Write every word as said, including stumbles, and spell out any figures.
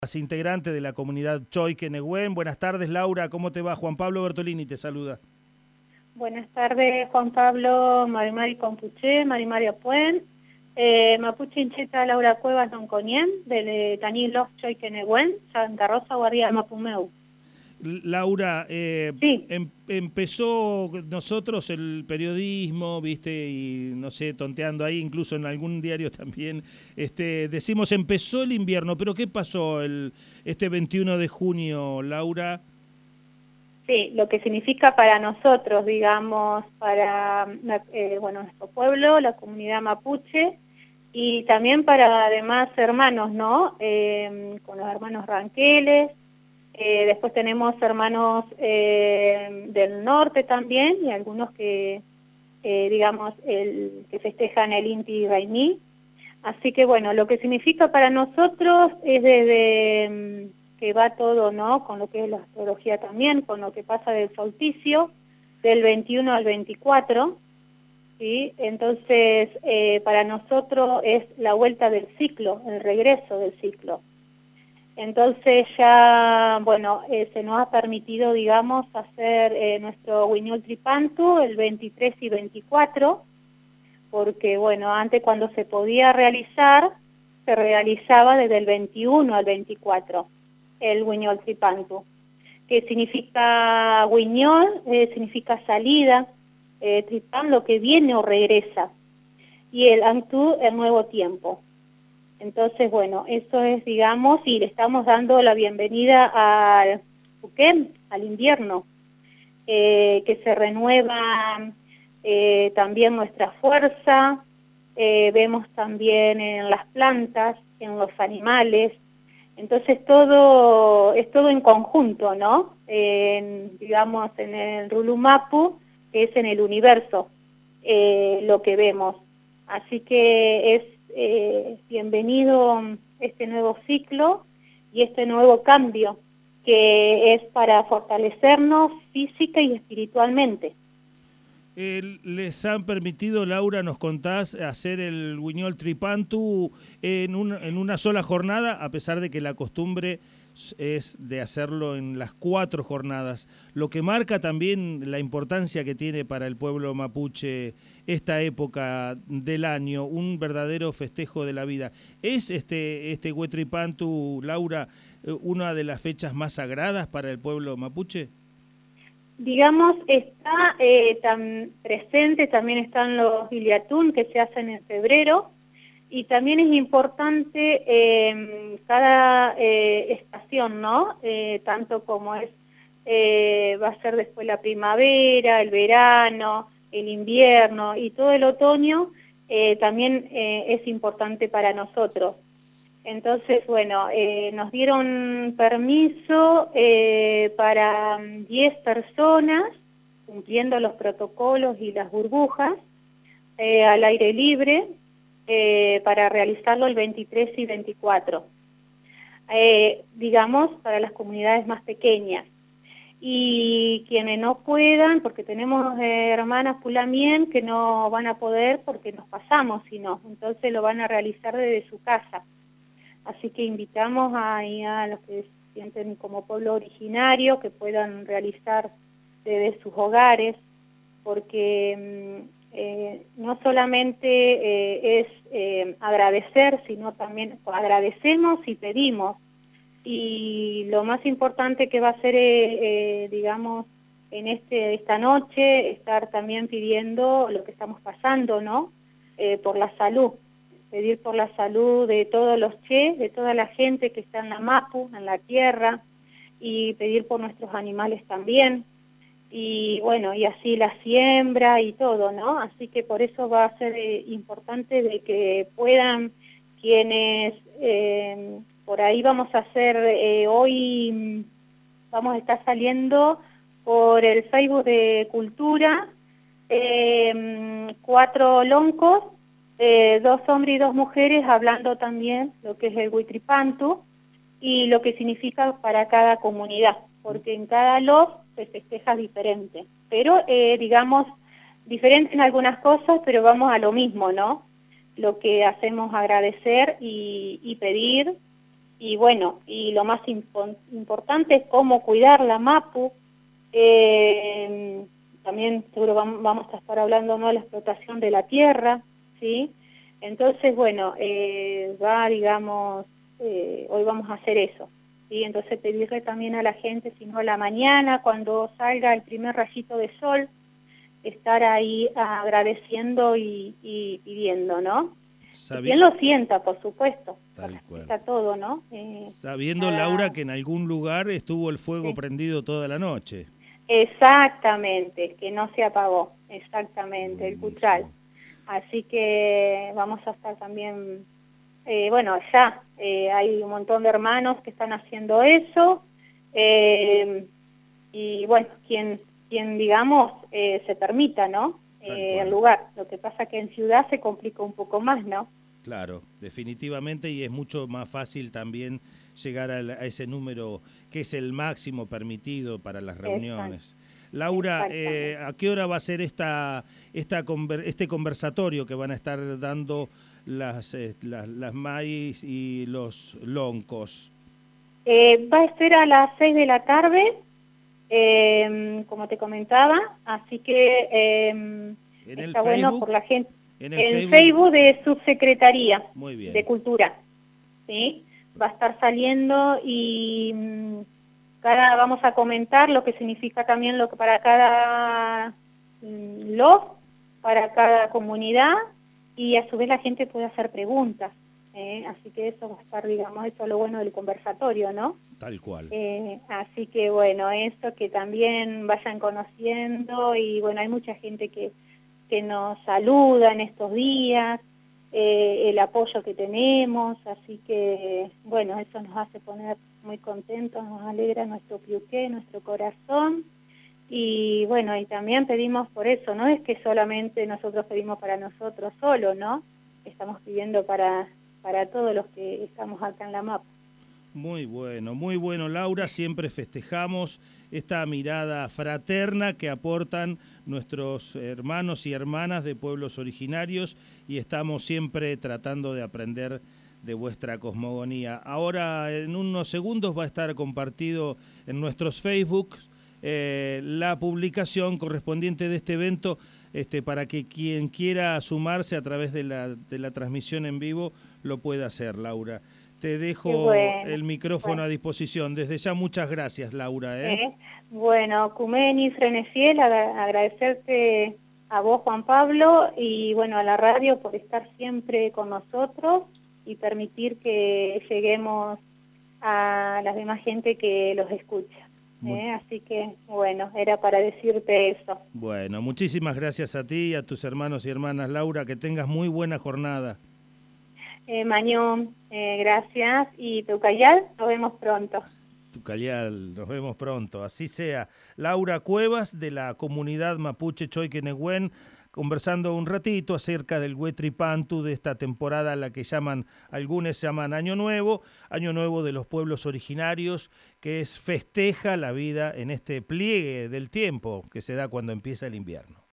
Integrante de la comunidad Choique Nehuen. Buenas tardes, Laura, ¿cómo te va? Juan Pablo Bertolini te saluda. Buenas tardes, Juan Pablo, Marimari Compuché, Marimaria Puen, eh, Mapuche Incheta, Laura Cuevas Nonconien, de Tanilos Choique Nehuen, Santa Rosa, Guardia Mapumeu. Laura, eh, sí. em, empezó nosotros el periodismo, viste, y no sé, tonteando ahí, incluso en algún diario también, este, decimos empezó el invierno, pero ¿qué pasó el este veintiuno de junio, Laura? Sí, lo que significa para nosotros, digamos, para eh, bueno, nuestro pueblo, la comunidad mapuche, y también para además hermanos, ¿no? Eh, con los hermanos ranqueles. Eh, después tenemos hermanos eh, del norte también y algunos que, eh, digamos, el, que festejan el Inti Raymi. Así que bueno, lo que significa para nosotros es desde que va todo, ¿no? Con lo que es la astrología también, con lo que pasa del solsticio, del veintiuno al veinticuatro, ¿sí? Entonces, eh, para nosotros es la vuelta del ciclo, el regreso del ciclo. Entonces ya, bueno, eh, se nos ha permitido, digamos, hacer eh, nuestro Huiñol Tripantu el veintitrés y veinticuatro, porque, bueno, antes cuando se podía realizar, se realizaba desde el veintiuno al veinticuatro, el Huiñol Tripantu, que significa Huiñol, eh, significa salida, eh, Tripán lo que viene o regresa, y el Antú el nuevo tiempo. Entonces, bueno, eso es, digamos, y le estamos dando la bienvenida al Puquem, al invierno, eh, que se renueva eh, también nuestra fuerza, eh, vemos también en las plantas, en los animales, entonces todo es todo en conjunto, ¿no? En, digamos, en el Rulumapu, que es en el universo, eh, lo que vemos. Así que es Eh, bienvenido este nuevo ciclo y este nuevo cambio que es para fortalecernos física y espiritualmente. Eh, ¿Les han permitido, Laura, nos contás, hacer el Huiñol Tripantu en, un, en una sola jornada, a pesar de que la costumbre es de hacerlo en las cuatro jornadas, lo que marca también la importancia que tiene para el pueblo mapuche esta época del año, un verdadero festejo de la vida? ¿Es este, este Huitripantu, Laura, una de las fechas más sagradas para el pueblo mapuche? Digamos, está eh, tan presente, también están los Iliatún que se hacen en febrero, y también es importante eh, cada eh, estación, ¿no? Eh, tanto como es, eh, va a ser después la primavera, el verano, el invierno y todo el otoño, eh, también eh, es importante para nosotros. Entonces, bueno, eh, nos dieron permiso eh, para diez personas, cumpliendo los protocolos y las burbujas, eh, al aire libre, eh, para realizarlo el veintitrés y veinticuatro, eh, digamos, para las comunidades más pequeñas. Y quienes no puedan, porque tenemos eh, hermanas Pulamien que no van a poder porque nos pasamos, sino, entonces lo van a realizar desde su casa. Así que invitamos a, a los que se sienten como pueblo originario que puedan realizar desde sus hogares, porque eh, no solamente eh, es eh, agradecer, sino también agradecemos y pedimos. Y lo más importante que va a ser, eh, eh, digamos, en este esta noche, estar también pidiendo lo que estamos pasando, ¿no? Eh, por la salud. Pedir por la salud de todos los che, de toda la gente que está en la Mapu, en la tierra, y pedir por nuestros animales también, y bueno, y así la siembra y todo, ¿no? Así que por eso va a ser eh, importante de que puedan quienes, eh, por ahí vamos a hacer, eh, hoy vamos a estar saliendo por el Facebook de Cultura, eh, cuatro loncos, Eh, dos hombres y dos mujeres hablando también lo que es el Huitripantu y lo que significa para cada comunidad, porque en cada lof se festeja diferente, pero eh, digamos, diferente en algunas cosas, pero vamos a lo mismo, ¿no? Lo que hacemos agradecer y, y pedir y bueno, y lo más impo importante es cómo cuidar la mapu. Eh, también seguro vamos a estar hablando, ¿no?, de la explotación de la tierra, ¿sí? Entonces, bueno, eh, va, digamos, eh, hoy vamos a hacer eso, ¿sí? Entonces pedirle también a la gente, si no a la mañana, cuando salga el primer rayito de sol, estar ahí agradeciendo y, y pidiendo, ¿no? Sabi Quien lo sienta, por supuesto, Tal cual. está todo, ¿no? Eh, Sabiendo, cada... Laura, que en algún lugar estuvo el fuego sí. prendido toda la noche. Exactamente, que no se apagó, exactamente, Buenísimo. el Cutral. Así que vamos a estar también, eh, bueno, ya eh, hay un montón de hermanos que están haciendo eso, eh, y bueno, quien, quien digamos, eh, se permita, ¿no? Eh, el lugar. Lo que pasa que en ciudad se complica un poco más, ¿no? Claro, definitivamente, y es mucho más fácil también llegar a, a ese número que es el máximo permitido para las reuniones. Exacto. Laura, eh, ¿a qué hora va a ser esta, esta conver, este conversatorio que van a estar dando las, eh, las, las maíz y los loncos? Eh, va a ser a las seis de la tarde, eh, como te comentaba, así que eh, está bueno por la gente. En el en Facebook, Facebook de Subsecretaría Muy bien. de Cultura, ¿sí? Va a estar saliendo y mmm, cada vamos a comentar lo que significa también lo que para cada mmm, lo, para cada comunidad, y a su vez la gente puede hacer preguntas, ¿eh? Así que eso va a estar, digamos, eso es lo bueno del conversatorio, ¿no? Tal cual. Eh, así que bueno, eso que también vayan conociendo, y bueno, hay mucha gente que que nos saluda en estos días, eh, el apoyo que tenemos, así que, bueno, eso nos hace poner muy contentos, nos alegra nuestro piuqué, nuestro corazón, y bueno, y también pedimos por eso, no es que solamente nosotros pedimos para nosotros solo, ¿no? Estamos pidiendo para, para todos los que estamos acá en la mapa. Muy bueno, muy bueno, Laura. Siempre festejamos esta mirada fraterna que aportan nuestros hermanos y hermanas de pueblos originarios, y estamos siempre tratando de aprender de vuestra cosmogonía. Ahora, en unos segundos, va a estar compartido en nuestros Facebook eh, la publicación correspondiente de este evento, este, para que quien quiera sumarse a través de la, de la transmisión en vivo lo pueda hacer, Laura. Te dejo bueno, el micrófono bueno. a disposición. Desde ya, muchas gracias, Laura. ¿eh? Eh, bueno, Cumeni, Frenefiel, agradecerte a vos, Juan Pablo, y bueno, a la radio por estar siempre con nosotros y permitir que lleguemos a la demás gente que los escucha. ¿eh? Así que, bueno, era para decirte eso. Bueno, muchísimas gracias a ti y a tus hermanos y hermanas, Laura. Que tengas muy buena jornada. Eh, Mañón, eh, gracias, y Tucayal, nos vemos pronto. Tucayal, nos vemos pronto, así sea. Laura Cuevas, de la comunidad mapuche Choiquenehuen, conversando un ratito acerca del Huetripantu, de esta temporada a la que llaman, algunos llaman Año Nuevo, Año Nuevo de los pueblos originarios, que es festeja la vida en este pliegue del tiempo que se da cuando empieza el invierno.